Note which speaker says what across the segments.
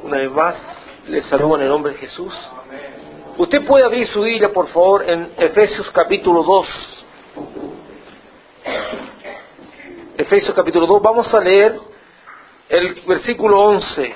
Speaker 1: Una vez más, les saludo en el nombre de Jesús. Usted puede abrir su Biblia, por favor, en Efesios capítulo 2. Efesios capítulo 2, vamos a leer el versículo 11.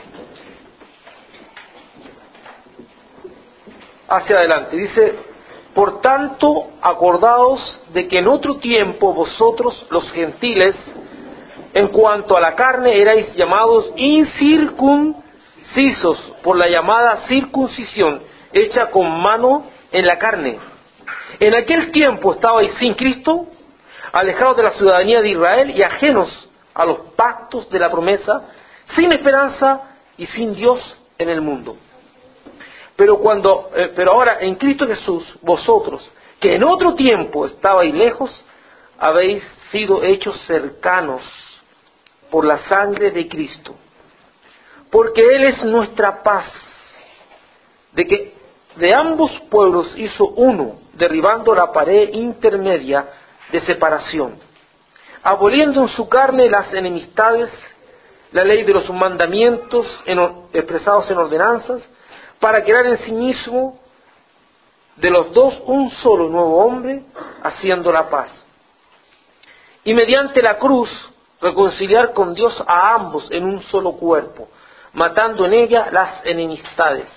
Speaker 1: Hacia adelante. Dice: por tanto, acordaos de que en otro tiempo vosotros, los gentiles, en cuanto a la carne, erais llamados incircuncisos por la llamada circuncisión hecha con mano en la carne. En aquel tiempo estabais sin Cristo, alejados de la ciudadanía de Israel y ajenos a los pactos de la promesa, sin esperanza y sin Dios en el mundo. Pero ahora en Cristo Jesús, vosotros, que en otro tiempo estabais lejos, habéis sido hechos cercanos por la sangre de Cristo, porque Él es nuestra paz, de que de ambos pueblos hizo uno, derribando la pared intermedia de separación, aboliendo en su carne las enemistades, la ley de los mandamientos expresados en ordenanzas, para crear en sí mismo de los dos un solo nuevo hombre, haciendo la paz. Y mediante la cruz reconciliar con Dios a ambos en un solo cuerpo, matando en ella las enemistades.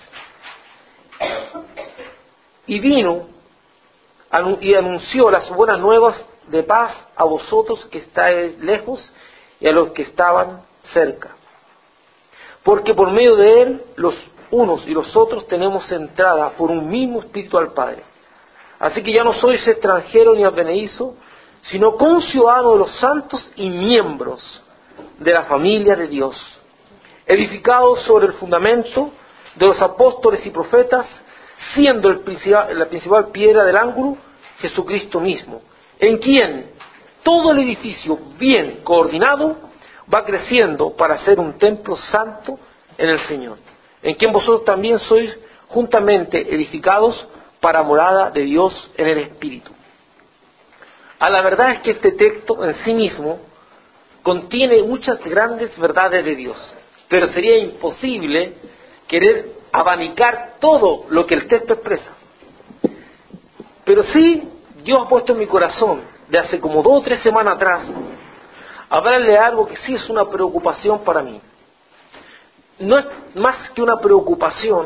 Speaker 1: Y vino y anunció las buenas nuevas de paz a vosotros que estáis lejos y a los que estaban cerca. Porque por medio de Él, los unos y los otros tenemos entrada por un mismo Espíritu al Padre. Así que ya no sois extranjeros ni advenedizos, sino conciudadanos de los santos y miembros de la familia de Dios, edificados sobre el fundamento de los apóstoles y profetas, siendo la principal piedra del ángulo Jesucristo mismo, en quien todo el edificio bien coordinado va creciendo para ser un templo santo en el Señor, en quien vosotros también sois juntamente edificados para morada de Dios en el Espíritu. A la verdad es que este texto en sí mismo contiene muchas grandes verdades de Dios, pero sería imposible querer abanicar todo lo que el texto expresa. Pero sí, Dios ha puesto en mi corazón, de hace como 2 o 3 semanas atrás, hablarle de algo que sí es una preocupación para mí. No es más que una preocupación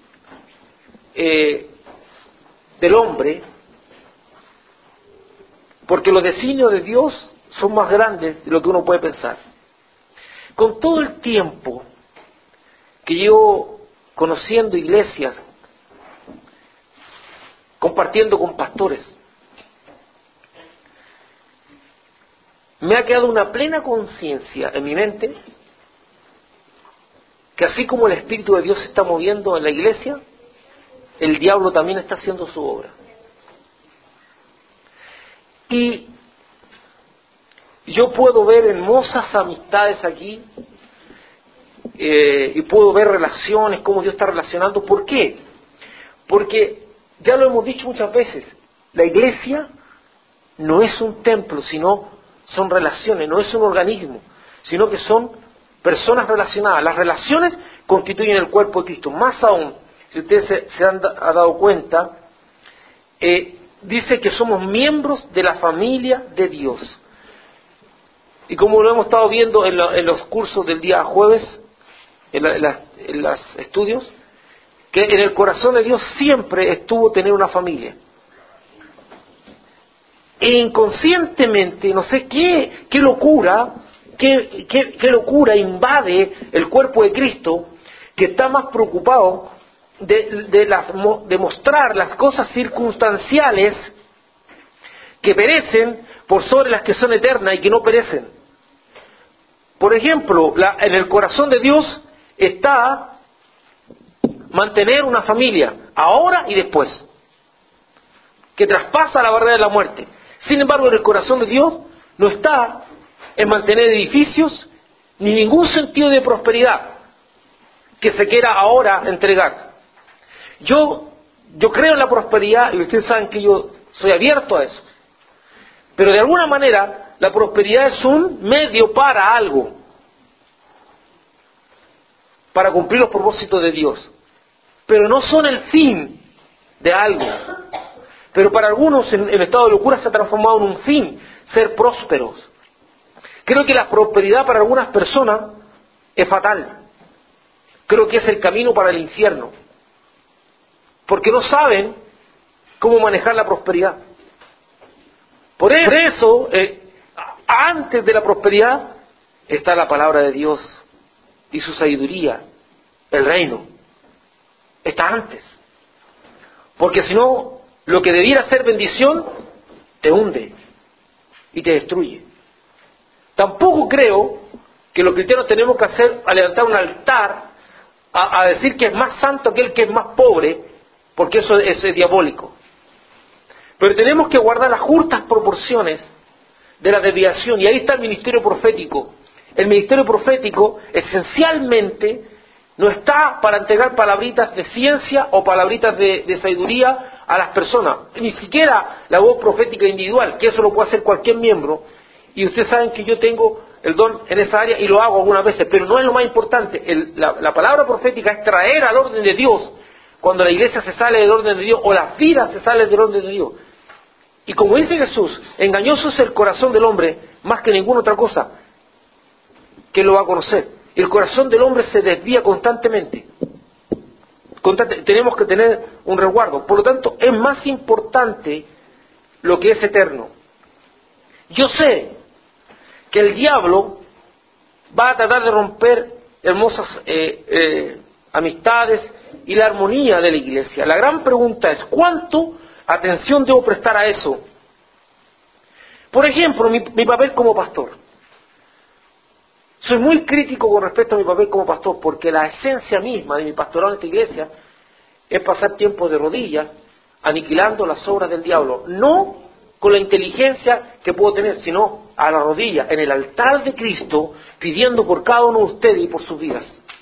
Speaker 1: del hombre, porque los designios de Dios son más grandes de lo que uno puede pensar. Con todo el tiempo que llevo conociendo iglesias, compartiendo con pastores, me ha quedado una plena conciencia en mi mente que así como el Espíritu de Dios se está moviendo en la iglesia, el diablo también está haciendo su obra. Y yo puedo ver hermosas amistades aquí, y puedo ver relaciones, cómo Dios está relacionando. ¿Por qué? Porque, ya lo hemos dicho muchas veces, la iglesia no es un templo, sino son relaciones, no es un organismo, sino que son personas relacionadas. Las relaciones constituyen el cuerpo de Cristo. Más aún, si ustedes se han dado cuenta, dice que somos miembros de la familia de Dios. Y como lo hemos estado viendo en los cursos del día jueves, en los estudios, que en el corazón de Dios siempre estuvo tener una familia. E inconscientemente, no sé qué locura, qué locura invade el cuerpo de Cristo, que está más preocupado de mostrar las cosas circunstanciales que perecen por sobre las que son eternas y que no perecen. Por ejemplo, en el corazón de Dios está mantener una familia, ahora y después, que traspasa la barrera de la muerte. Sin embargo, en el corazón de Dios no está en mantener edificios ni ningún sentido de prosperidad que se quiera ahora entregar. Yo creo en la prosperidad y ustedes saben que yo soy abierto a eso. Pero de alguna manera la prosperidad es un medio para algo. para cumplir los propósitos de Dios, pero no son el fin de algo. Pero para algunos el estado de locura se ha transformado en un fin, ser prósperos. Creo que la prosperidad para algunas personas es fatal. Creo que es el camino para el infierno, porque no saben cómo manejar la prosperidad. Por eso, antes de la prosperidad está la palabra de Dios y su sabiduría, el reino. Está antes. Porque si no, lo que debiera ser bendición te hunde y te destruye. Tampoco creo que los cristianos tenemos que hacer a levantar un altar a decir que es más santo aquel que es más pobre, porque eso es diabólico. Pero tenemos que guardar las justas proporciones de la desviación, y ahí está el ministerio profético. El ministerio profético esencialmente no está para entregar palabritas de ciencia o palabritas de sabiduría a las personas, ni siquiera la voz profética individual, que eso lo puede hacer cualquier miembro, y ustedes saben que yo tengo el don en esa área y lo hago algunas veces, pero no es lo más importante. La palabra profética es traer al orden de Dios cuando la iglesia se sale del orden de Dios o las vidas se salen del orden de Dios. Y como dice Jesús, engañoso es el corazón del hombre más que ninguna otra cosa. ¿Quién lo va a conocer? El corazón del hombre se desvía constantemente. Tenemos que tener un resguardo. Por lo tanto, es más importante lo que es eterno. Yo sé que el diablo va a tratar de romper hermosas amistades y la armonía de la iglesia. La gran pregunta es, ¿cuánto atención debo prestar a eso? Por ejemplo, mi papel como pastor. Soy muy crítico con respecto a mi papel como pastor, porque la esencia misma de mi pastorado en esta iglesia es pasar tiempo de rodillas, aniquilando las obras del diablo, no con la inteligencia que puedo tener, sino a la rodilla, en el altar de Cristo, pidiendo por cada uno de ustedes y por sus vidas.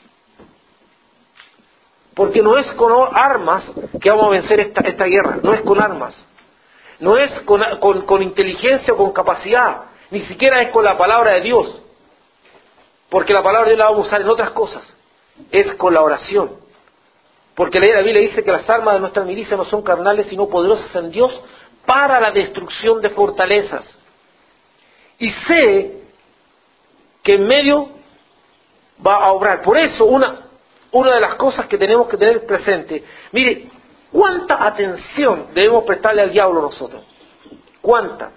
Speaker 1: Porque no es con armas que vamos a vencer esta guerra, no es con armas, no es con inteligencia o con capacidad, ni siquiera es con la palabra de Dios, porque la palabra de Dios la vamos a usar en otras cosas, es con la oración. Porque la Biblia dice que las armas de nuestra milicia no son carnales, sino poderosas en Dios para la destrucción de fortalezas. Y sé que en medio va a obrar. Por eso, una de las cosas que tenemos que tener presente, mire, ¿cuánta atención debemos prestarle al diablo nosotros? ¿Cuánta?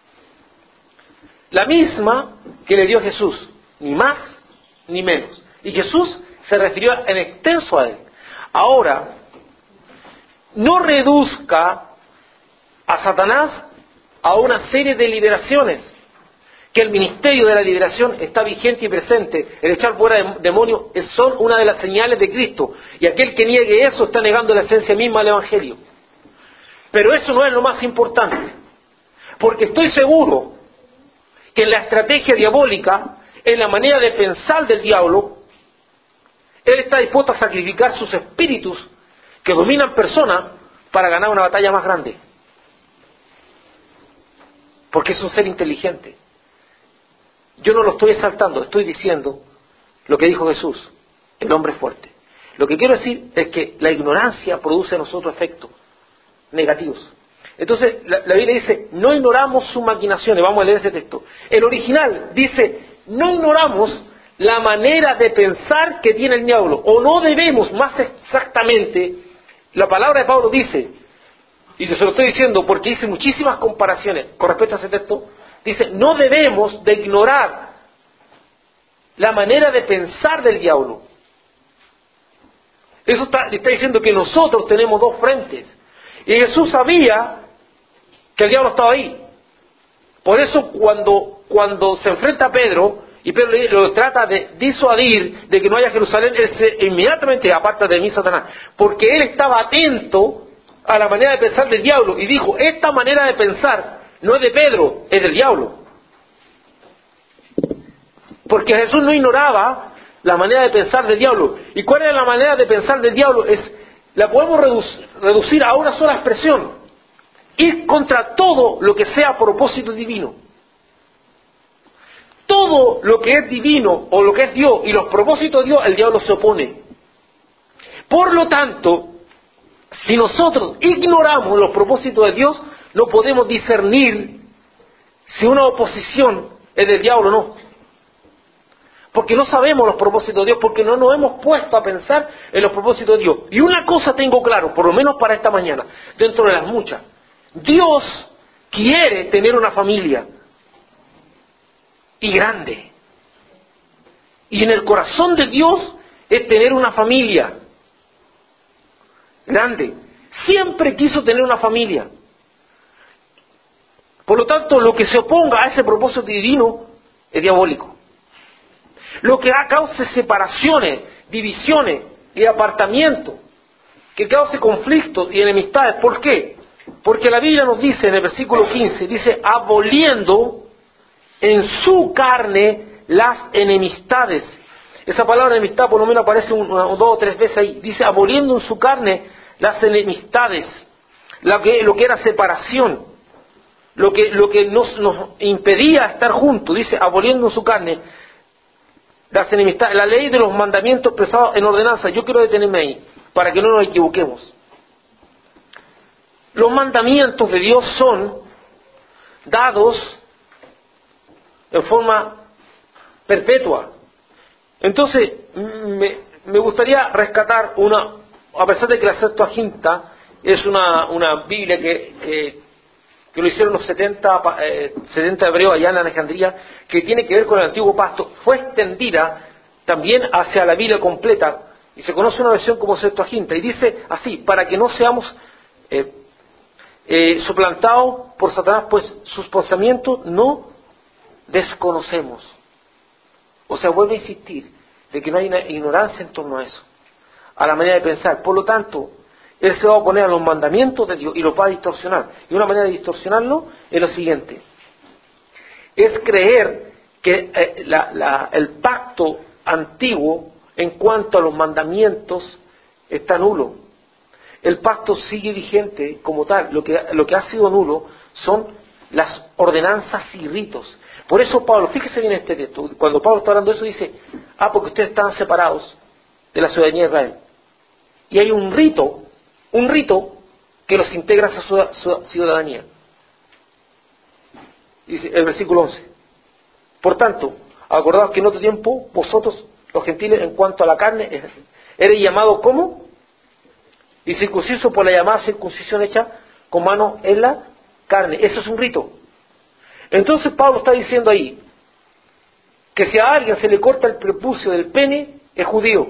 Speaker 1: La misma que le dio Jesús, ni más ni menos. Y Jesús se refirió en extenso a él. Ahora, no reduzca a Satanás a una serie de liberaciones, que el ministerio de la liberación está vigente y presente. El echar fuera demonios son una de las señales de Cristo, y aquel que niegue eso está negando la esencia misma del Evangelio. Pero eso no es lo más importante, porque estoy seguro que en la estrategia diabólica, en la manera de pensar del diablo, él está dispuesto a sacrificar sus espíritus que dominan personas para ganar una batalla más grande. Porque es un ser inteligente. Yo no lo estoy exaltando, estoy diciendo lo que dijo Jesús, el hombre fuerte. Lo que quiero decir es que la ignorancia produce en nosotros efectos negativos. Entonces, la Biblia dice, no ignoramos sus maquinaciones. Vamos a leer ese texto. El original dice, no ignoramos la manera de pensar que tiene el diablo, o no debemos, más exactamente, la palabra de Pablo dice, y se lo estoy diciendo porque hice muchísimas comparaciones con respecto a ese texto, dice, no debemos de ignorar la manera de pensar del diablo. Eso está diciendo que nosotros tenemos dos frentes, y Jesús sabía que el diablo estaba ahí. Por eso cuando se enfrenta a Pedro, y Pedro lo trata de disuadir de que no haya Jerusalén, él se inmediatamente aparta de mí, Satanás, porque él estaba atento a la manera de pensar del diablo, y dijo, esta manera de pensar no es de Pedro, es del diablo. Porque Jesús no ignoraba la manera de pensar del diablo. ¿Y cuál era la manera de pensar del diablo? La podemos reducir a una sola expresión: ir contra todo lo que sea propósito divino. todo lo que es divino o lo que es Dios y los propósitos de Dios, el diablo se opone. Por lo tanto, si nosotros ignoramos los propósitos de Dios, no podemos discernir si una oposición es del diablo o no. Porque no sabemos los propósitos de Dios, porque no nos hemos puesto a pensar en los propósitos de Dios. Y una cosa tengo claro, por lo menos para esta mañana, dentro de las muchas. Dios quiere tener una familia. Y grande. Y en el corazón de Dios es tener una familia. Grande. Siempre quiso tener una familia. Por lo tanto, lo que se oponga a ese propósito divino es diabólico. Lo que cause separaciones, divisiones y apartamiento, que cause conflictos y enemistades. ¿Por qué? Porque la Biblia nos dice en el versículo 15, dice, aboliendo en su carne las enemistades. Esa palabra enemistad por lo menos aparece dos o tres veces ahí. Dice, aboliendo en su carne las enemistades, lo que era separación, lo que nos impedía estar juntos. Dice, aboliendo en su carne las enemistades, la ley de los mandamientos expresados en ordenanza. Yo quiero detenerme ahí, para que no nos equivoquemos. Los mandamientos de Dios son dados en forma perpetua. Entonces, me gustaría rescatar a pesar de que la Septuaginta es una Biblia que lo hicieron los 70 hebreos allá en Alejandría, que tiene que ver con el antiguo pacto, fue extendida también hacia la Biblia completa, y se conoce una versión como Septuaginta, y dice así, para que no seamos suplantados por Satanás, pues sus pensamientos no desconocemos. O sea, vuelve a insistir de que no hay una ignorancia en torno a eso, a la manera de pensar. Por lo tanto, él se va a oponer a los mandamientos de Dios y los va a distorsionar. Y una manera de distorsionarlo es lo siguiente: es creer que el pacto antiguo en cuanto a los mandamientos está nulo. El pacto sigue vigente como tal. Lo que ha sido nulo son las ordenanzas y ritos. Por eso Pablo, fíjese bien este texto, cuando Pablo está hablando de eso dice, porque ustedes están separados de la ciudadanía de Israel. Y hay un rito que los integra a su ciudadanía. Dice el versículo 11. Por tanto, acordaos que en otro tiempo vosotros, los gentiles, en cuanto a la carne, eres llamado ¿cómo? Y circunciso por la llamada circuncisión hecha con mano en la carne. Eso es un rito. Entonces Pablo está diciendo ahí que si a alguien se le corta el prepucio del pene, es judío.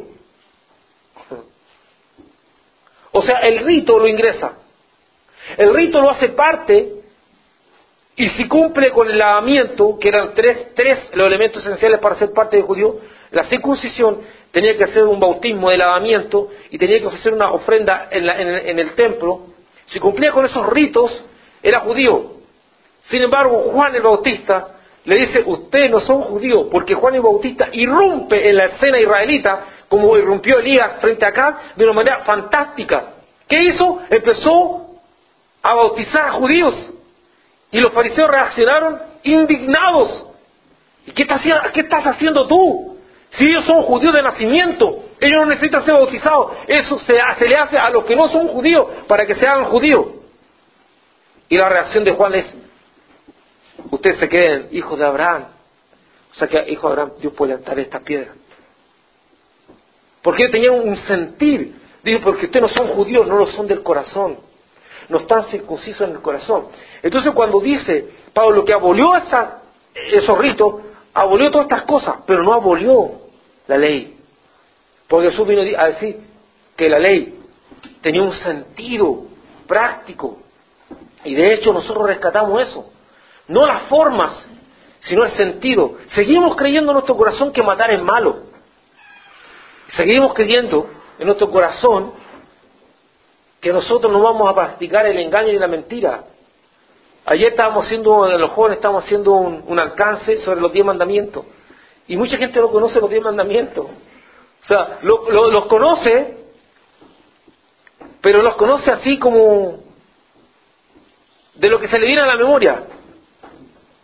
Speaker 1: O sea, el rito lo ingresa. El rito lo hace parte, y si cumple con el lavamiento, que eran tres los elementos esenciales para ser parte de judío, la circuncisión, tenía que hacer un bautismo de lavamiento y tenía que ofrecer una ofrenda en el templo. Si cumplía con esos ritos, era judío. Sin embargo, Juan el Bautista le dice, ustedes no son judíos, porque Juan el Bautista irrumpe en la escena israelita, como irrumpió Elías frente a Acab, de una manera fantástica. ¿Qué hizo? Empezó a bautizar a judíos. Y los fariseos reaccionaron indignados. ¿Y qué estás haciendo tú? Si ellos son judíos de nacimiento, ellos no necesitan ser bautizados. Eso se le hace a los que no son judíos, para que se hagan judíos. Y la reacción de Juan es, ustedes se creen hijos de Abraham. O sea que hijos de Abraham, Dios puede levantar estas piedras. Porque ellos tenían un sentir. Dijo, porque ustedes no son judíos, no lo son del corazón. No están circuncisos en el corazón. Entonces cuando dice Pablo que abolió esos ritos, abolió todas estas cosas, pero no abolió la ley. Porque Jesús vino a decir que la ley tenía un sentido práctico. Y de hecho nosotros rescatamos eso. No las formas, sino el sentido. Seguimos creyendo en nuestro corazón que matar es malo. Seguimos creyendo en nuestro corazón que nosotros no vamos a practicar el engaño y la mentira. Ayer los jóvenes estábamos haciendo un alcance sobre los 10 mandamientos. Y mucha gente no conoce los 10 mandamientos. O sea, los conoce, pero los conoce así como de lo que se le viene a la memoria.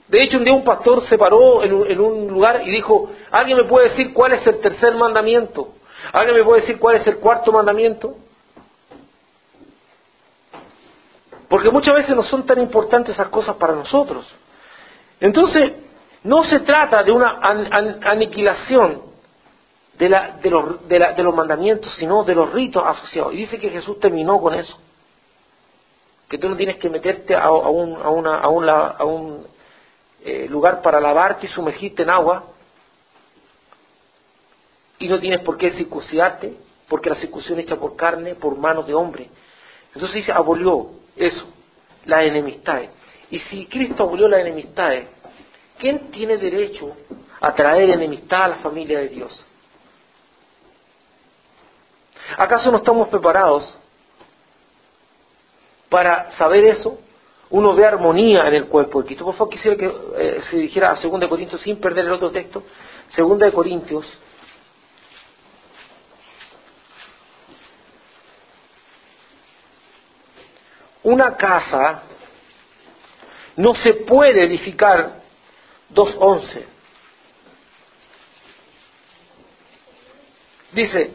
Speaker 1: De hecho, un día un pastor se paró en un lugar y dijo, ¿alguien me puede decir cuál es el tercer mandamiento? ¿Alguien me puede decir cuál es el cuarto mandamiento? Porque muchas veces no son tan importantes esas cosas para nosotros. Entonces, no se trata de una aniquilación de los mandamientos, sino de los ritos asociados. Y dice que Jesús terminó con eso. Que tú no tienes que meterte a un lugar para lavarte y sumergirte en agua, y no tienes por qué circuncidarte, porque la circuncisión hecha por carne, por manos de hombre. Entonces dice, abolió eso, las enemistades. Y si Cristo abolió las enemistades, ¿quién tiene derecho a traer enemistad a la familia de Dios? ¿Acaso no estamos preparados para saber eso? Uno ve armonía en el cuerpo de Cristo. Por favor, quisiera que se dirigiera a 2 Corintios sin perder el otro texto. 2 Corintios. Una casa no se puede edificar 2:11. Dice,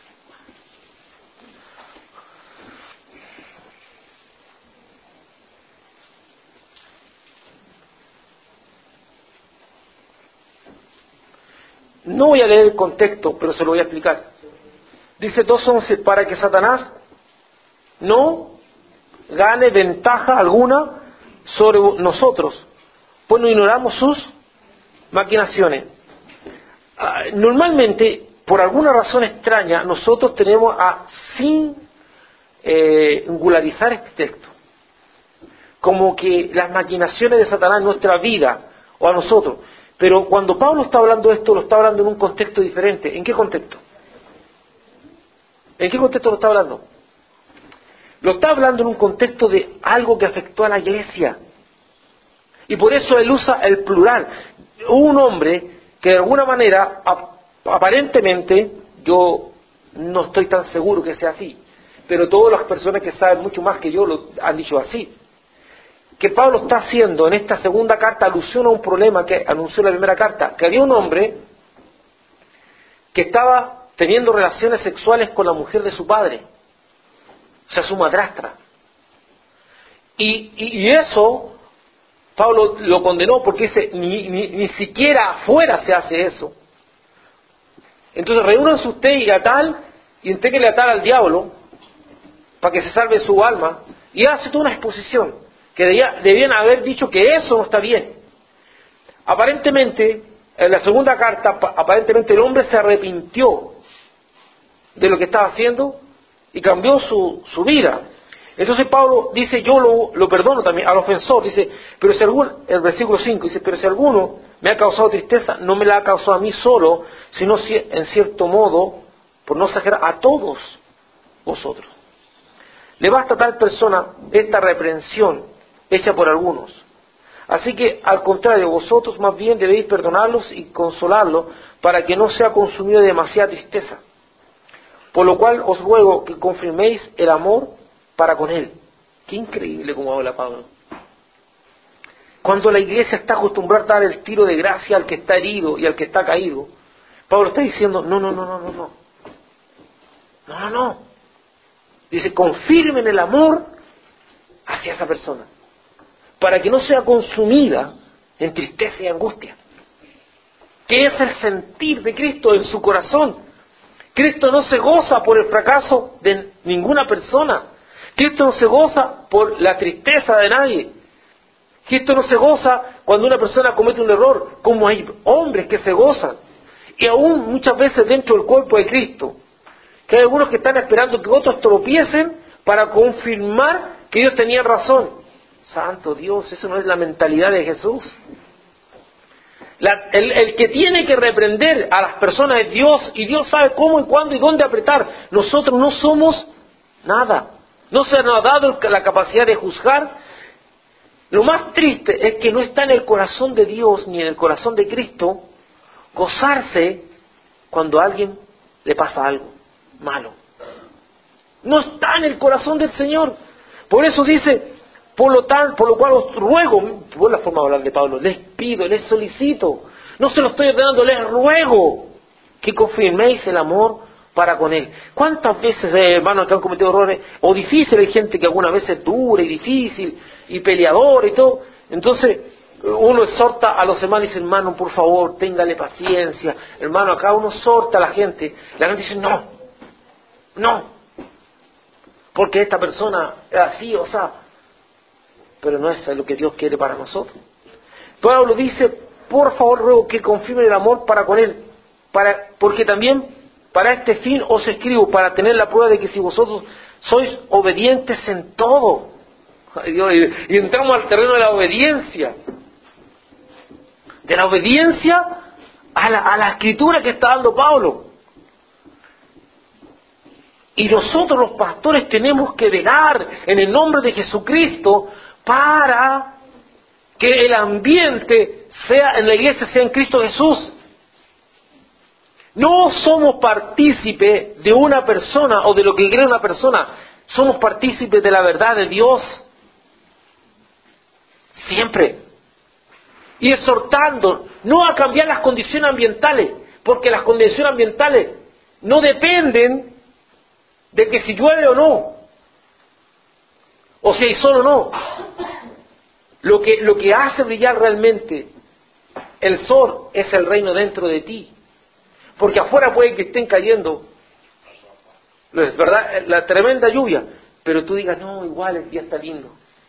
Speaker 1: no voy a leer el contexto, pero se lo voy a explicar. Dice 2:11, para que Satanás no gane ventaja alguna sobre nosotros, pues no ignoramos sus maquinaciones. Normalmente, por alguna razón extraña, nosotros tenemos a singularizar este texto, como que las maquinaciones de Satanás en nuestra vida o a nosotros. Pero cuando Pablo está hablando de esto, lo está hablando en un contexto diferente. ¿En qué contexto? ¿En qué contexto lo está hablando? Lo está hablando en un contexto de algo que afectó a la iglesia. Y por eso él usa el plural. Un hombre que de alguna manera, aparentemente, yo no estoy tan seguro que sea así, pero todas las personas que saben mucho más que yo lo han dicho así. Que Pablo está haciendo en esta segunda carta alusión a un problema que anunció en la primera carta, que había un hombre que estaba teniendo relaciones sexuales con la mujer de su padre, o sea, su madrastra. Y eso, Pablo lo condenó porque dice, ni siquiera afuera se hace eso. Entonces reúnanse ustedes y atal, y entréguenle a atar al diablo, para que se salve su alma, y hace toda una exposición, que debían haber dicho que eso no está bien. Aparentemente, en la segunda carta, aparentemente el hombre se arrepintió de lo que estaba haciendo, y cambió su vida. Entonces Pablo dice, yo lo perdono también al ofensor, dice, pero si el versículo 5 dice, pero si alguno me ha causado tristeza, no me la ha causado a mí solo, sino en cierto modo, por no exagerar, a todos vosotros. Le basta a tal persona esta reprensión hecha por algunos. Así que, al contrario, vosotros más bien debéis perdonarlos y consolarlos para que no sea consumido de demasiada tristeza. Por lo cual os ruego que confirméis el amor para con él. Qué increíble como habla Pablo. Cuando la iglesia está acostumbrada a dar el tiro de gracia al que está herido y al que está caído, Pablo está diciendo, no. Dice, confirmen el amor hacia esa persona, para que no sea consumida en tristeza y angustia. Que es el sentir de Cristo en su corazón. Cristo no se goza por el fracaso de ninguna persona. Cristo no se goza por la tristeza de nadie. Cristo no se goza cuando una persona comete un error, como hay hombres que se gozan. Y aún muchas veces dentro del cuerpo de Cristo, que hay algunos que están esperando que otros tropiecen para confirmar que ellos tenían razón. Santo Dios, eso no es la mentalidad de Jesús. El que tiene que reprender a las personas es Dios, y Dios sabe cómo y cuándo y dónde apretar. Nosotros no somos nada. No se nos ha dado la capacidad de juzgar. Lo más triste es que no está en el corazón de Dios ni en el corazón de Cristo gozarse cuando a alguien le pasa algo malo. No está en el corazón del Señor. Por eso dice, Por lo cual os ruego, por la forma de hablar de Pablo, les pido, les solicito, no se lo estoy ordenando, les ruego que confirméis el amor para con Él. ¿Cuántas veces, hermanos, que han cometido errores, o difíciles, hay gente que algunas veces es dura y difícil, y peleadora y todo? Entonces, uno exhorta a los hermanos y dice, hermano, por favor, téngale paciencia. Hermano, acá uno exhorta a la gente dice, no, porque esta persona es así, o sea, pero no es lo que Dios quiere para nosotros. Pablo dice, por favor, ruego que confirmen el amor para con Él, porque también para este fin os escribo, para tener la prueba de que si vosotros sois obedientes en todo. Y entramos al terreno de la obediencia. De la obediencia a la escritura que está dando Pablo. Y nosotros los pastores tenemos que velar en el nombre de Jesucristo para que el ambiente sea en la iglesia sea en Cristo Jesús. No somos partícipes de una persona o de lo que cree una persona, somos partícipes de la verdad de Dios. Siempre. Y exhortando, no a cambiar las condiciones ambientales, porque las condiciones ambientales no dependen de que si llueve o no, o si hay sol o no. Lo que hace brillar realmente el sol es el reino dentro de ti. Porque afuera puede que estén cayendo, es verdad, la tremenda lluvia, pero tú digas, no, igual el día está lindo.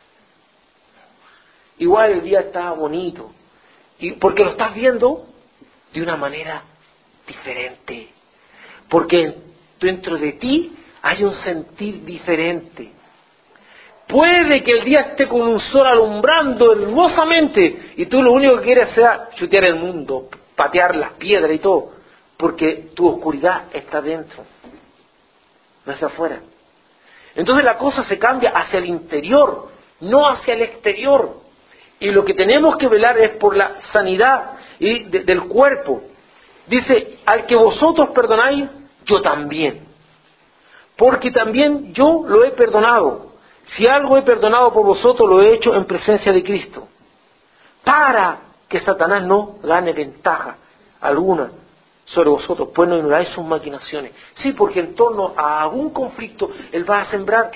Speaker 1: Igual el día está bonito. Y porque lo estás viendo de una manera diferente. Porque dentro de ti hay un sentir diferente. Puede que el día esté con un sol alumbrando hermosamente y tú lo único que quieres sea chutear el mundo, patear las piedras y todo, porque tu oscuridad está dentro, no hacia afuera. Entonces la cosa se cambia hacia el interior, no hacia el exterior. Y lo que tenemos que velar es por la sanidad del cuerpo. Dice, al que vosotros perdonáis, yo también. Porque también yo lo he perdonado. Si algo he perdonado por vosotros, lo he hecho en presencia de Cristo. Para que Satanás no gane ventaja alguna sobre vosotros, pues no ignoráis sus maquinaciones. Sí, porque en torno a algún conflicto, Él va a sembrar.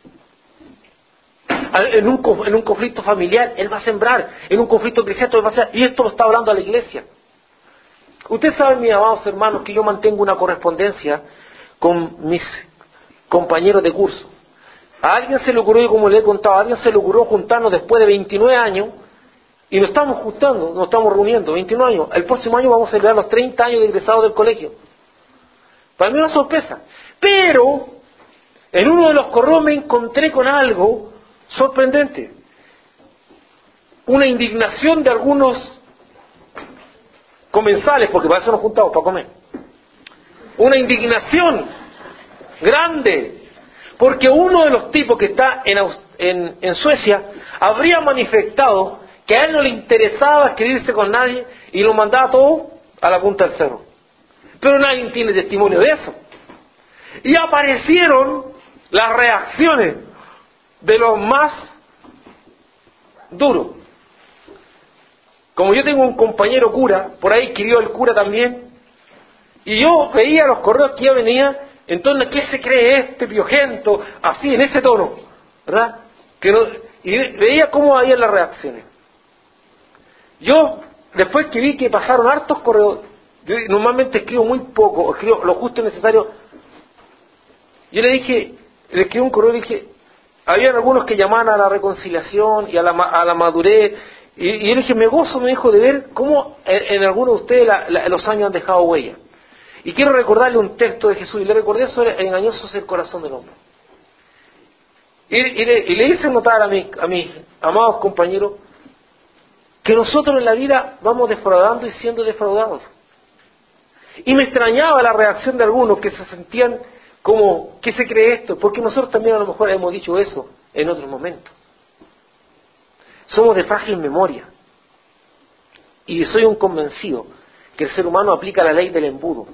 Speaker 1: En un conflicto familiar, Él va a sembrar. En un conflicto eclesiástico, Él va a sembrar. Y esto lo está hablando a la iglesia. Ustedes saben, mis amados hermanos, que yo mantengo una correspondencia con mis compañeros de curso. A alguien se le ocurrió, como le he contado, a alguien se le ocurrió juntarnos después de 29 años, y nos estamos juntando, nos estamos reuniendo, 29 años. El próximo año vamos a celebrar los 30 años de egresados del colegio. Para mí una sorpresa. Pero, en uno de los correos me encontré con algo sorprendente. Una indignación de algunos comensales, porque para eso nos juntamos, para comer. Una indignación grande, porque uno de los tipos que está en Suecia habría manifestado que a él no le interesaba escribirse con nadie y lo mandaba todo a la punta del cerro. Pero nadie tiene testimonio de eso. Y aparecieron las reacciones de los más duros. Como yo tengo un compañero cura, por ahí escribió el cura también, y yo veía los correos que ya venía, en torno a qué se cree este piojento, así, en ese tono, ¿verdad? Y veía cómo había las reacciones. Yo, después que vi que pasaron hartos correos, yo normalmente escribo muy poco, escribo lo justo y necesario, yo le escribí un correo y dije, había algunos que llamaban a la reconciliación y a la madurez, y yo le dije, me gozo, me dijo, de ver cómo en algunos de ustedes los años han dejado huella. Y quiero recordarle un texto de Jesús, y le recordé sobre engañoso es el corazón del hombre. Y le hice notar a mis amados compañeros que nosotros en la vida vamos defraudando y siendo defraudados. Y me extrañaba la reacción de algunos que se sentían como, ¿qué se cree esto? Porque nosotros también a lo mejor hemos dicho eso en otros momentos. Somos de frágil memoria. Y soy un convencido que el ser humano aplica la ley del embudo.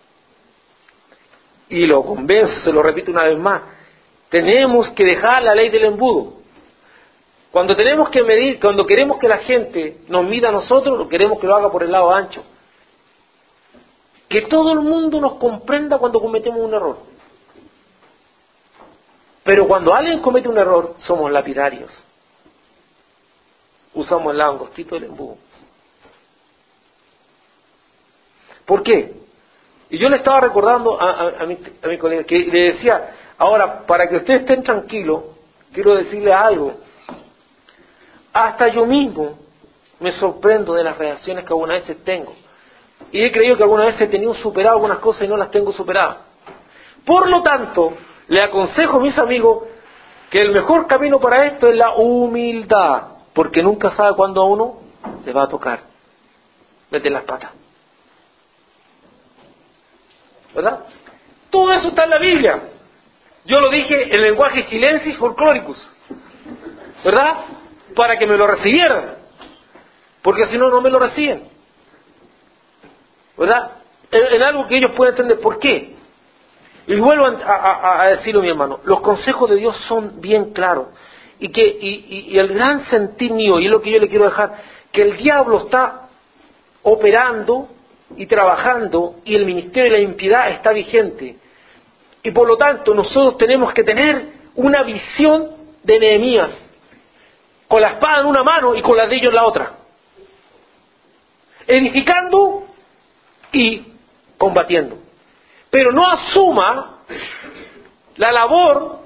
Speaker 1: Y lo convenzo, se lo repito una vez más, tenemos que dejar la ley del embudo. Cuando tenemos que medir, cuando queremos que la gente nos mida a nosotros, queremos que lo haga por el lado ancho. Que todo el mundo nos comprenda cuando cometemos un error. Pero cuando alguien comete un error, somos lapidarios. Usamos el angostito del embudo. ¿Por qué? Y yo le estaba recordando a mi colega que le decía, ahora, para que ustedes estén tranquilos, quiero decirle algo. Hasta yo mismo me sorprendo de las reacciones que algunas veces tengo. Y he creído que algunas veces he tenido superado algunas cosas y no las tengo superadas. Por lo tanto, le aconsejo a mis amigos que el mejor camino para esto es la humildad, porque nunca sabe cuándo a uno le va a tocar meter las patas. ¿Verdad? Todo eso está en la Biblia. Yo lo dije en lenguaje silencis folclóricus, ¿verdad? Para que me lo recibieran, porque si no, no me lo reciben, ¿verdad? En algo que ellos pueden entender. ¿Por qué? Y vuelvo a decirlo, mi hermano, los consejos de Dios son bien claros, y el gran sentir mío, y es lo que yo le quiero dejar, que el diablo está operando y trabajando, y el ministerio de la impiedad está vigente, y por lo tanto nosotros tenemos que tener una visión de Nehemías, con la espada en una mano y con la de ellos en la otra, edificando y combatiendo. Pero no asuma la labor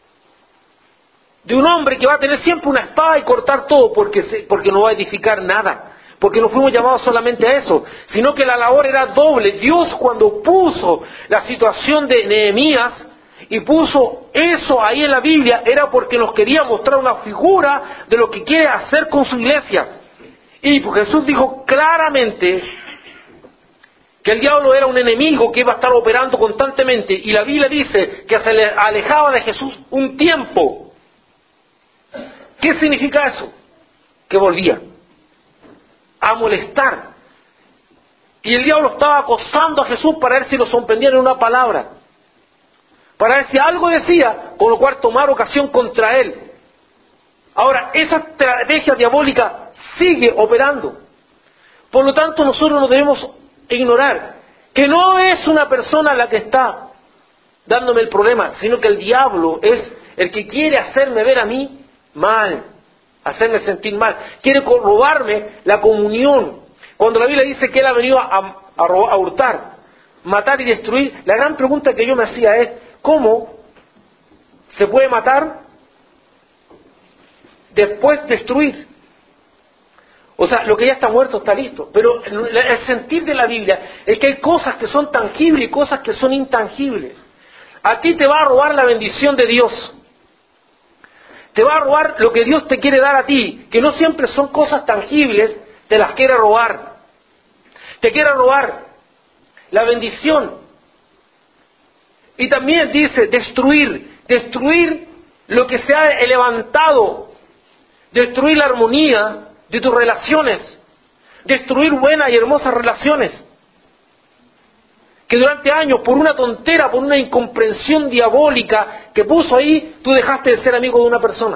Speaker 1: de un hombre que va a tener siempre una espada y cortar todo porque no va a edificar nada, porque no fuimos llamados solamente a eso, sino que la labor era doble. Dios, cuando puso la situación de Nehemías y puso eso ahí en la Biblia, era porque nos quería mostrar una figura de lo que quiere hacer con su iglesia. Y Jesús dijo claramente que el diablo era un enemigo que iba a estar operando constantemente, y la Biblia dice que se le alejaba de Jesús un tiempo. ¿Qué significa eso? Que volvía a molestar, y el diablo estaba acosando a Jesús para ver si lo sorprendía en una palabra, para ver si algo decía, con lo cual tomar ocasión contra él. Ahora, esa estrategia diabólica sigue operando. Por lo tanto, nosotros no debemos ignorar que no es una persona la que está dándome el problema, sino que el diablo es el que quiere hacerme ver a mí mal, hacerme sentir mal, quiere robarme la comunión. Cuando la Biblia dice que él ha venido a hurtar, matar y destruir, la gran pregunta que yo me hacía es, ¿cómo se puede matar, después destruir? O sea, lo que ya está muerto está listo. Pero el sentir de la Biblia es que hay cosas que son tangibles y cosas que son intangibles. A ti te va a robar la bendición de Dios. Te va a robar lo que Dios te quiere dar a ti, que no siempre son cosas tangibles, te las quiere robar. Te quiere robar la bendición. Y también dice destruir lo que se ha levantado, destruir la armonía de tus relaciones, destruir buenas y hermosas relaciones que durante años, por una tontera, por una incomprensión diabólica que puso ahí, tú dejaste de ser amigo de una persona.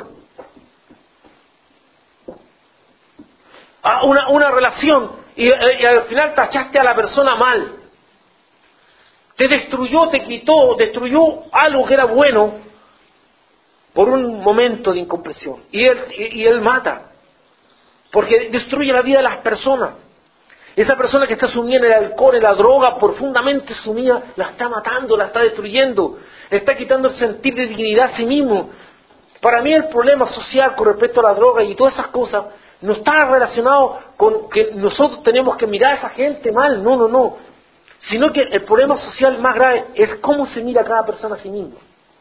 Speaker 1: Una relación, y al final tachaste a la persona mal. Te destruyó, te quitó, destruyó algo que era bueno por un momento de incomprensión. Y él mata, porque destruye la vida de las personas. Esa persona que está sumida en el alcohol, en la droga, profundamente sumida, la está matando, la está destruyendo, le está quitando el sentir de dignidad a sí mismo. Para mí el problema social con respecto a la droga y todas esas cosas no está relacionado con que nosotros tenemos que mirar a esa gente mal, no, sino que el problema social más grave es cómo se mira cada persona a sí mismo.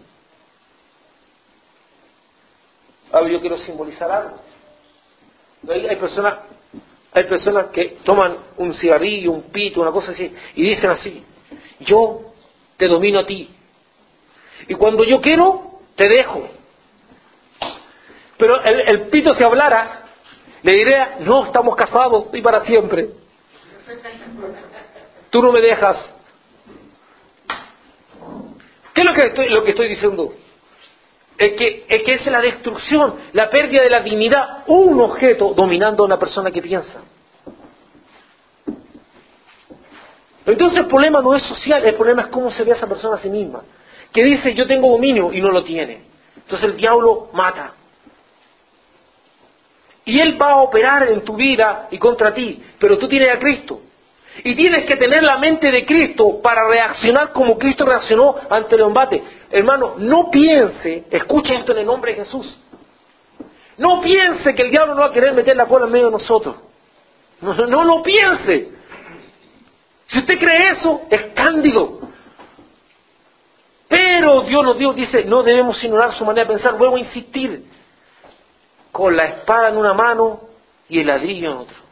Speaker 1: Ahora yo quiero simbolizar algo. Hay personas que toman un cigarrillo, un pito, una cosa así, y dicen así: yo te domino a ti, y cuando yo quiero, te dejo. Pero el pito, si hablara, le diría: no, estamos casados y para siempre. Tú no me dejas. ¿Qué es lo que estoy diciendo? es que esa es la destrucción, la pérdida de la dignidad, un objeto dominando a una persona que piensa. Entonces el problema no es social, el problema es cómo se ve esa persona a sí misma, que dice yo tengo dominio y no lo tiene. Entonces el diablo mata. Y él va a operar en tu vida y contra ti, pero tú tienes a Cristo. Y tienes que tener la mente de Cristo para reaccionar como Cristo reaccionó ante el embate. Hermano, no piense, escuche esto en el nombre de Jesús. No piense que el diablo no va a querer meter la cola en medio de nosotros. No lo piense. Si usted cree eso, es cándido. Pero Dios dice, no debemos ignorar su manera de pensar, luego insistir. Con la espada en una mano y el ladrillo en otro.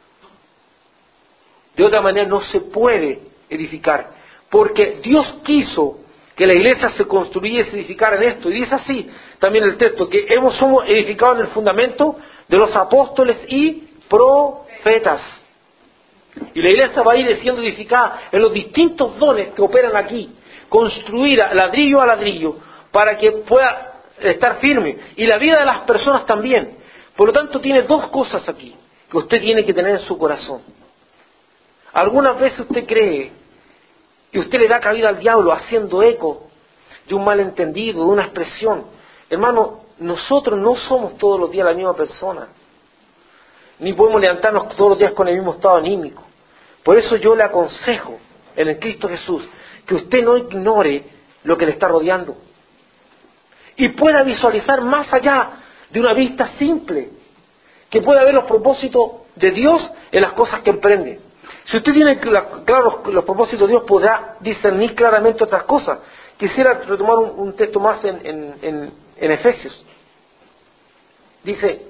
Speaker 1: De otra manera no se puede edificar, porque Dios quiso que la iglesia se construyera y se edificara en esto, y dice así también el texto, que somos edificados en el fundamento de los apóstoles y profetas. Y la iglesia va a ir siendo edificada en los distintos dones que operan aquí, construida ladrillo a ladrillo, para que pueda estar firme, y la vida de las personas también. Por lo tanto, tiene dos cosas aquí que usted tiene que tener en su corazón. Algunas veces usted cree que usted le da cabida al diablo haciendo eco de un malentendido, de una expresión. Hermano, nosotros no somos todos los días la misma persona, ni podemos levantarnos todos los días con el mismo estado anímico. Por eso yo le aconsejo en el Cristo Jesús que usted no ignore lo que le está rodeando y pueda visualizar más allá de una vista simple, que pueda ver los propósitos de Dios en las cosas que emprende. Si usted tiene claros los propósitos de Dios, podrá discernir claramente otras cosas. Quisiera retomar un texto más en Efesios. Dice,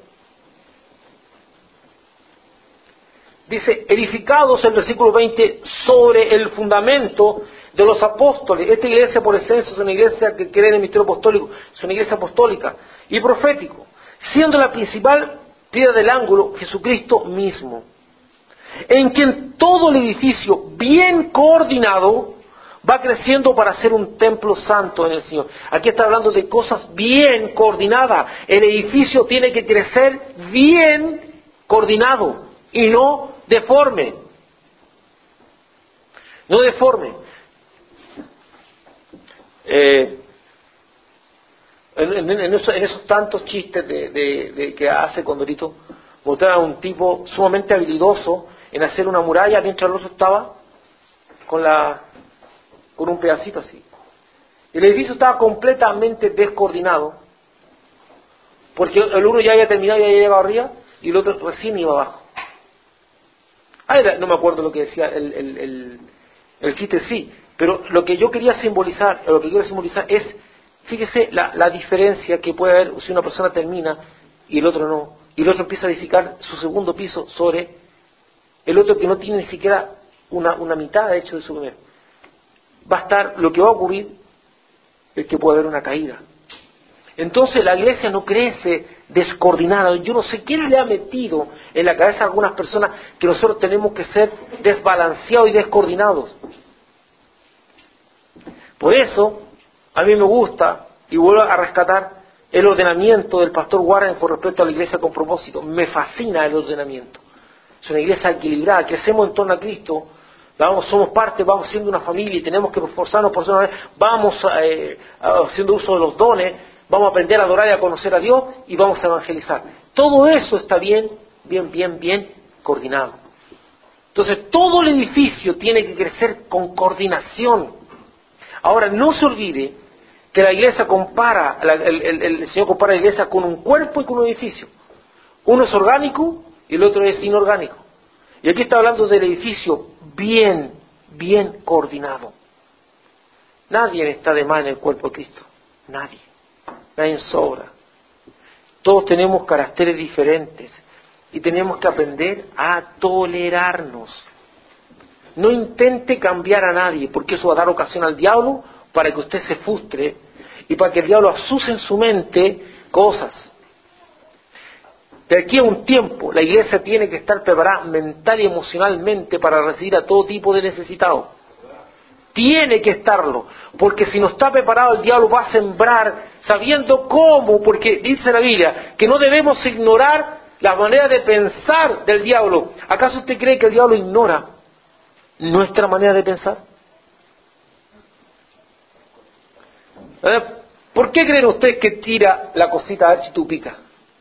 Speaker 1: edificados, el versículo 20, sobre el fundamento de los apóstoles. Esta iglesia por esencia es una iglesia que cree en el misterio apostólico, es una iglesia apostólica y profético, siendo la principal piedra del ángulo Jesucristo mismo, en quien todo el edificio bien coordinado va creciendo para ser un templo santo en el Señor. Aquí está hablando de cosas bien coordinadas. El edificio tiene que crecer bien coordinado y no deforme. No deforme. En esos tantos chistes de que hace Condorito, mostrar a un tipo sumamente habilidoso en hacer una muralla mientras el otro estaba con un pedacito así. El edificio estaba completamente descoordinado, porque el uno ya había terminado y ya había llegado arriba, y el otro recién iba abajo. No me acuerdo lo que decía el chiste, sí, pero lo que yo quería simbolizar es, fíjese la diferencia que puede haber si una persona termina y el otro no, y el otro empieza a edificar su segundo piso sobre el otro que no tiene ni siquiera una mitad de hecho de su primero. Lo que va a ocurrir es que puede haber una caída. Entonces la iglesia no crece descoordinada. Yo no sé quién le ha metido en la cabeza a algunas personas que nosotros tenemos que ser desbalanceados y descoordinados. Por eso, a mí me gusta, y vuelvo a rescatar, el ordenamiento del pastor Warren con respecto a la iglesia con propósito. Me fascina el ordenamiento. Es una iglesia equilibrada, que hacemos en torno a Cristo, somos parte, vamos siendo una familia y tenemos que esforzarnos por ser una vez, vamos haciendo uso de los dones, vamos a aprender a adorar y a conocer a Dios y vamos a evangelizar. Todo eso está bien coordinado. Entonces todo el edificio tiene que crecer con coordinación. Ahora no se olvide que la iglesia compara, el Señor compara la iglesia con un cuerpo y con un edificio. Uno es orgánico y el otro es inorgánico. Y aquí está hablando del edificio bien coordinado. Nadie está de más en el cuerpo de Cristo. Nadie sobra. Todos tenemos caracteres diferentes y tenemos que aprender a tolerarnos. No intente cambiar a nadie, porque eso va a dar ocasión al diablo para que usted se frustre y para que el diablo asuste en su mente cosas. De aquí a un tiempo, la iglesia tiene que estar preparada mental y emocionalmente para recibir a todo tipo de necesitados. Tiene que estarlo, porque si no está preparado el diablo va a sembrar sabiendo cómo, porque dice la Biblia que no debemos ignorar la manera de pensar del diablo. ¿Acaso usted cree que el diablo ignora nuestra manera de pensar? ¿Por qué creen ustedes que tira la cosita a ver si tú picas?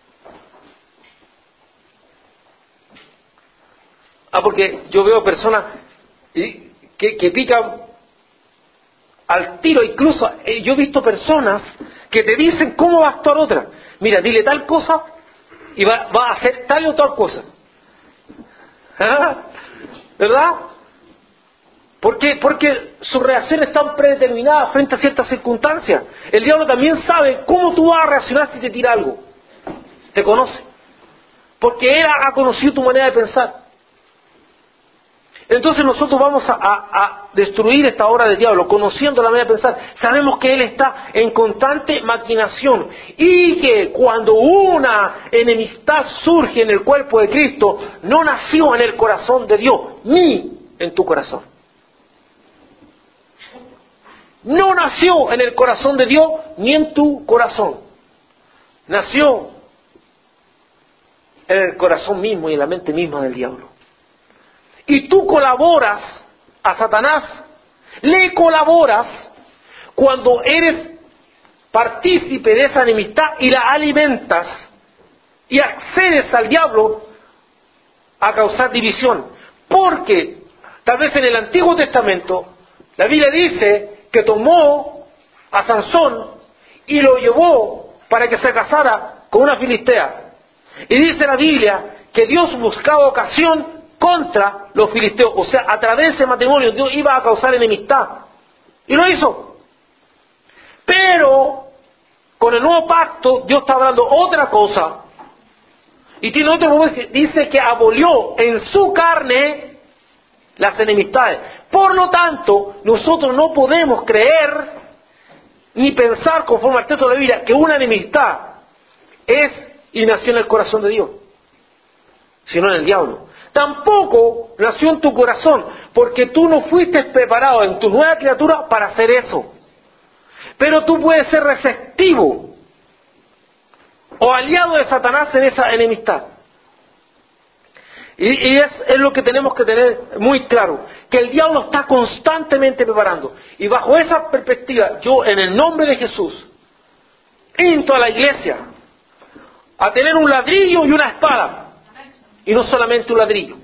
Speaker 1: Porque yo veo personas que pican al tiro, incluso yo he visto personas que te dicen cómo va a actuar otra. Mira, dile tal cosa y va a hacer tal o tal cosa. ¿Ah? ¿Verdad? ¿Por qué? Porque sus reacciones están predeterminadas frente a ciertas circunstancias. El diablo también sabe cómo tú vas a reaccionar si te tira algo. Te conoce. Porque él ha conocido tu manera de pensar. Entonces nosotros vamos a destruir esta obra del diablo, conociendo la manera de pensar. Sabemos que él está en constante maquinación y que cuando una enemistad surge en el cuerpo de Cristo, no nació en el corazón de Dios, ni en tu corazón. No nació en el corazón de Dios, ni en tu corazón. Nació en el corazón mismo y en la mente misma del diablo. Y tú colaboras a Satanás, le colaboras cuando eres partícipe de esa enemistad y la alimentas y accedes al diablo a causar división. Porque tal vez en el Antiguo Testamento la Biblia dice que tomó a Sansón y lo llevó para que se casara con una filistea. Y dice la Biblia que Dios buscaba ocasión contra los filisteos, o sea, a través de ese matrimonio Dios iba a causar enemistad, y lo hizo. Pero con el nuevo pacto Dios está hablando otra cosa, y tiene otro momento que dice que abolió en su carne las enemistades. Por lo tanto, nosotros no podemos creer ni pensar, conforme al texto de la Biblia, que una enemistad es y nació en el corazón de Dios, sino en el diablo. Tampoco nació en tu corazón, porque tú no fuiste preparado en tu nueva criatura para hacer eso. Pero tú puedes ser receptivo o aliado de Satanás en esa enemistad. Y es lo que tenemos que tener muy claro, que el diablo está constantemente preparando. Y bajo esa perspectiva, yo en el nombre de Jesús, insto a la iglesia a tener un ladrillo y una espada. Y no solamente un ladrillo,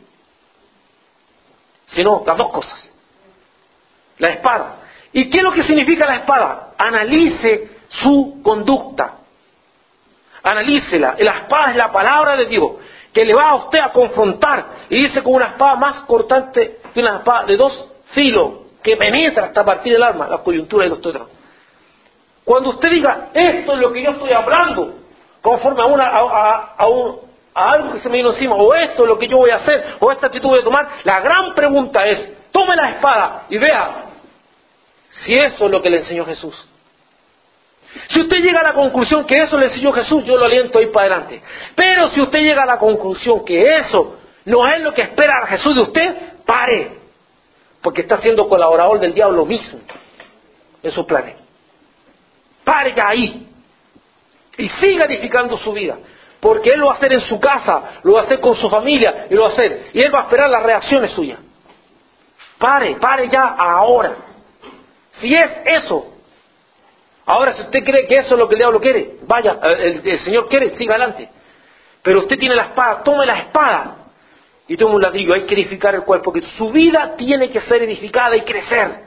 Speaker 1: sino las dos cosas. La espada. ¿Y qué es lo que significa la espada? Analice su conducta. Analícela. La espada es la palabra de Dios, que le va a usted a confrontar. Y dice con una espada más cortante que una espada de dos filos, que penetra hasta partir el alma, la coyuntura y los tuétanos. Cuando usted diga, esto es lo que yo estoy hablando, conforme a algo que se me vino encima, o esto es lo que yo voy a hacer, o esta actitud voy a tomar, la gran pregunta es, tome la espada y vea si eso es lo que le enseñó Jesús. Si usted llega a la conclusión que eso le enseñó Jesús, yo lo aliento a ir para adelante. Pero si usted llega a la conclusión que eso no es lo que espera Jesús de usted, pare, porque está siendo colaborador del diablo mismo en sus planes. Pare ya ahí y siga edificando su vida. Porque Él lo va a hacer en su casa, lo va a hacer con su familia, y lo va a hacer. Y Él va a esperar las reacciones suyas. Pare ya ahora. Si es eso. Ahora, si usted cree que eso es lo que el diablo quiere, vaya, el Señor quiere, siga adelante. Pero usted tiene la espada, tome la espada y tome un ladrillo. Hay que edificar el cuerpo, porque su vida tiene que ser edificada y crecer.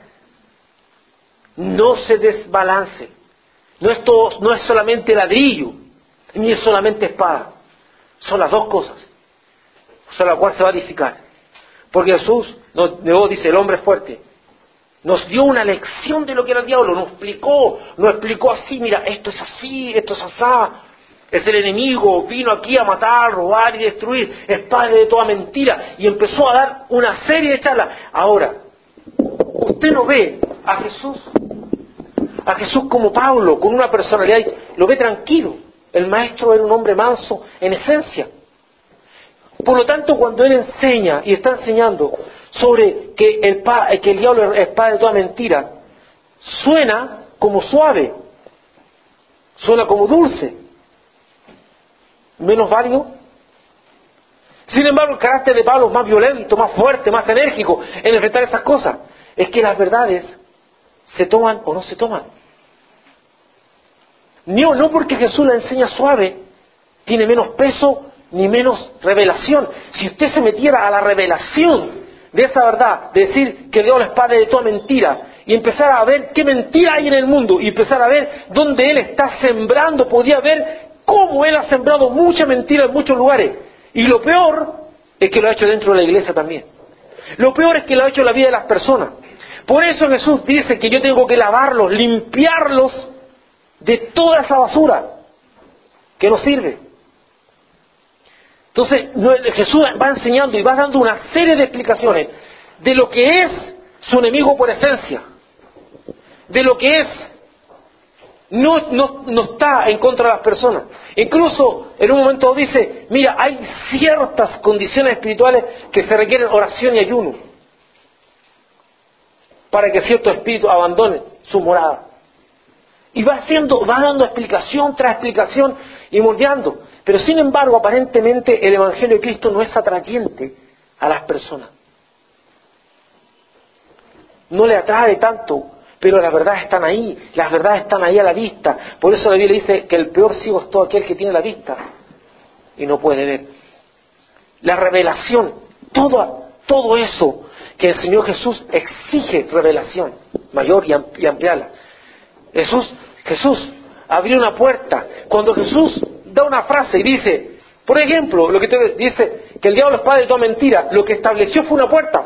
Speaker 1: No se desbalance. No es solamente ladrillo, ni es solamente espada. Son las dos cosas, sobre las cuales se va a edificar. Porque Jesús, luego dice, el hombre fuerte, nos dio una lección de lo que era el diablo, nos explicó así, mira, esto es así, esto es asá, es el enemigo, vino aquí a matar, robar y destruir, es padre de toda mentira, y empezó a dar una serie de charlas. Ahora, usted no ve a Jesús como Pablo, con una personalidad, lo ve tranquilo. El maestro era un hombre manso en esencia. Por lo tanto, cuando él enseña y está enseñando sobre que el diablo es padre de toda mentira, suena como suave, suena como dulce, menos válido. Sin embargo, el carácter de Pablo es más violento, más fuerte, más enérgico en enfrentar esas cosas. Es que las verdades se toman o no se toman. No porque Jesús la enseña suave, tiene menos peso ni menos revelación. Si usted se metiera a la revelación de esa verdad, de decir que Dios es padre de toda mentira, y empezar a ver qué mentira hay en el mundo, y empezar a ver dónde Él está sembrando, podía ver cómo Él ha sembrado mucha mentira en muchos lugares. Y lo peor es que lo ha hecho dentro de la iglesia también. Lo peor es que lo ha hecho en la vida de las personas. Por eso Jesús dice que yo tengo que lavarlos, limpiarlos de toda esa basura que no sirve. Entonces Jesús va enseñando y va dando una serie de explicaciones de lo que es su enemigo por esencia, de lo que es no está en contra de las personas. Incluso en un momento dice, mira, hay ciertas condiciones espirituales que se requieren oración y ayuno para que ciertos espíritus abandonen su morada. Y va dando explicación tras explicación y moldeando. Pero sin embargo, aparentemente el Evangelio de Cristo no es atrayente a las personas. No le atrae tanto, pero las verdades están ahí. Las verdades están ahí a la vista. Por eso la Biblia dice que el peor ciego es todo aquel que tiene la vista y no puede ver. La revelación, todo eso que el Señor Jesús exige revelación mayor y ampliarla. Jesús abrió una puerta. Cuando Jesús da una frase y dice, por ejemplo, lo que dice que el diablo es padre de toda mentira, lo que estableció fue una puerta.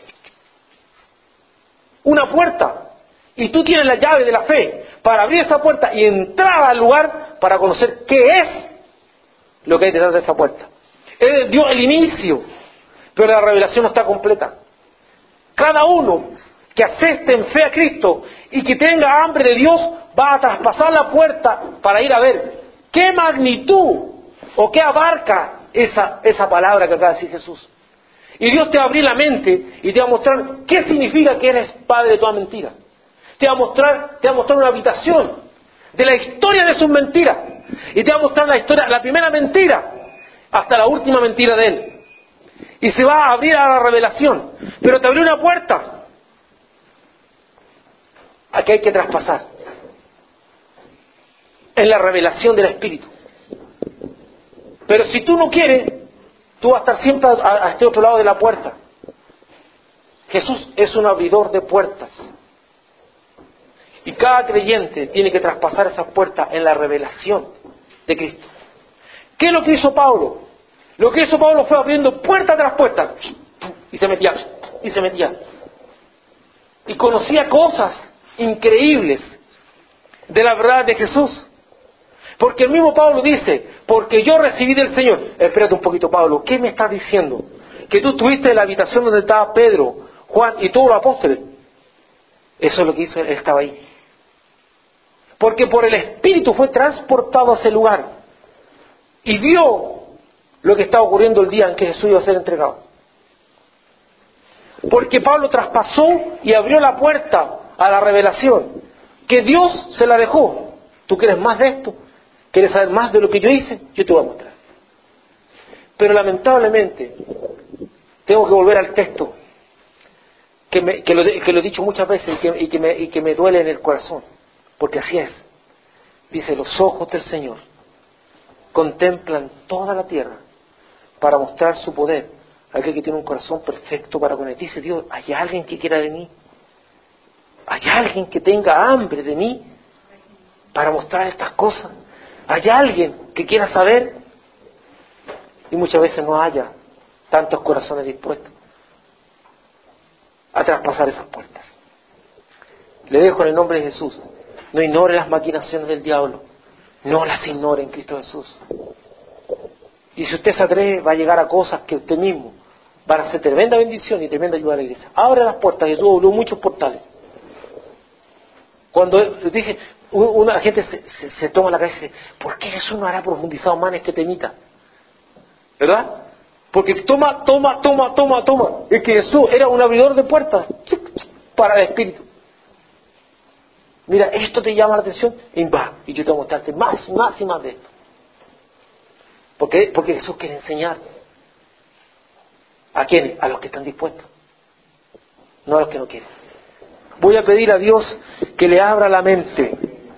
Speaker 1: Una puerta. Y tú tienes la llave de la fe para abrir esa puerta y entrar al lugar para conocer qué es lo que hay detrás de esa puerta. Él dio el inicio, pero la revelación no está completa. Cada uno que acepte en fe a Cristo y que tenga hambre de Dios va a traspasar la puerta para ir a ver qué magnitud o qué abarca esa palabra que acaba de decir Jesús. Y Dios te va a abrir la mente y te va a mostrar qué significa que eres padre de toda mentira. Te va a mostrar una habitación de la historia de sus mentiras. Y te va a mostrar la primera mentira hasta la última mentira de Él. Y se va a abrir a la revelación. Pero te abrió una puerta a que hay que traspasar. En la revelación del Espíritu. Pero si tú no quieres, tú vas a estar siempre a este otro lado de la puerta. Jesús es un abridor de puertas. Y cada creyente tiene que traspasar esas puertas en la revelación de Cristo. ¿Qué es lo que hizo Pablo? Lo que hizo Pablo fue abriendo puerta tras puerta. Y se metía. Y conocía cosas increíbles de la verdad de Jesús. Porque el mismo Pablo dice, porque yo recibí del Señor. Espérate un poquito, Pablo, ¿qué me estás diciendo? Que tú estuviste en la habitación donde estaba Pedro, Juan y todos los apóstoles. Eso es lo que hizo, él estaba ahí. Porque por el Espíritu fue transportado a ese lugar y vio lo que estaba ocurriendo el día en que Jesús iba a ser entregado. Porque Pablo traspasó y abrió la puerta a la revelación, que Dios se la dejó. ¿Tú quieres más de esto? ¿Quieres saber más de lo que yo hice? Yo te voy a mostrar. Pero lamentablemente tengo que volver al texto que lo he dicho muchas veces y que me duele en el corazón, porque así es. Dice, los ojos del Señor contemplan toda la tierra para mostrar su poder a aquel que tiene un corazón perfecto para con él. Dice Dios, ¿hay alguien que quiera de mí? ¿Hay alguien que tenga hambre de mí para mostrar estas cosas? ¿Hay alguien que quiera saber? Y muchas veces no haya tantos corazones dispuestos a traspasar esas puertas. Le dejo en el nombre de Jesús. No ignore las maquinaciones del diablo. No las ignore en Cristo Jesús. Y si usted se atreve, va a llegar a cosas que usted mismo van a hacer tremenda bendición y tremenda ayuda a la iglesia. Abre las puertas. Jesús abrió muchos portales. Cuando dije, una gente se toma la cabeza y dice, ¿por qué Jesús no hará profundizado más en este temita? ¿Verdad? Porque toma. Es que Jesús era un abridor de puertas para el Espíritu. Mira, esto te llama la atención, y va, y yo te voy a mostrarte más y más de esto. Porque Jesús quiere enseñar. ¿A quiénes? A los que están dispuestos, no a los que no quieren. Voy a pedir a Dios que le abra la mente,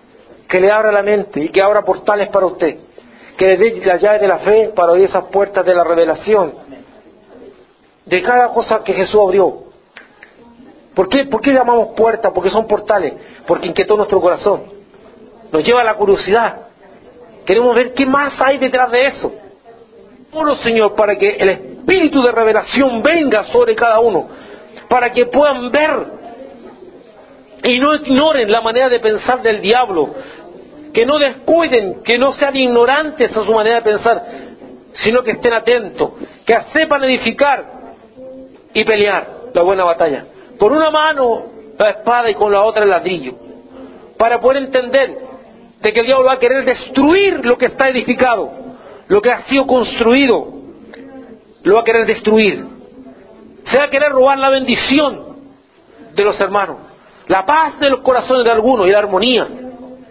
Speaker 1: y que abra portales para usted, que le dé la llave de la fe para abrir esas puertas de la revelación, de cada cosa que Jesús abrió. ¿Por qué llamamos puertas? Porque son portales, porque inquietó nuestro corazón, nos lleva a la curiosidad, queremos ver qué más hay detrás de eso. Oro, Señor, para que el espíritu de revelación venga sobre cada uno, para que puedan ver y no ignoren la manera de pensar del diablo, que no descuiden, que no sean ignorantes a su manera de pensar, sino que estén atentos, que sepan edificar y pelear la buena batalla. Con una mano la espada y con la otra el ladrillo, para poder entender de que el diablo va a querer destruir lo que está edificado, lo que ha sido construido, lo va a querer destruir. Se va a querer robar la bendición de los hermanos, la paz de los corazones de algunos y la armonía.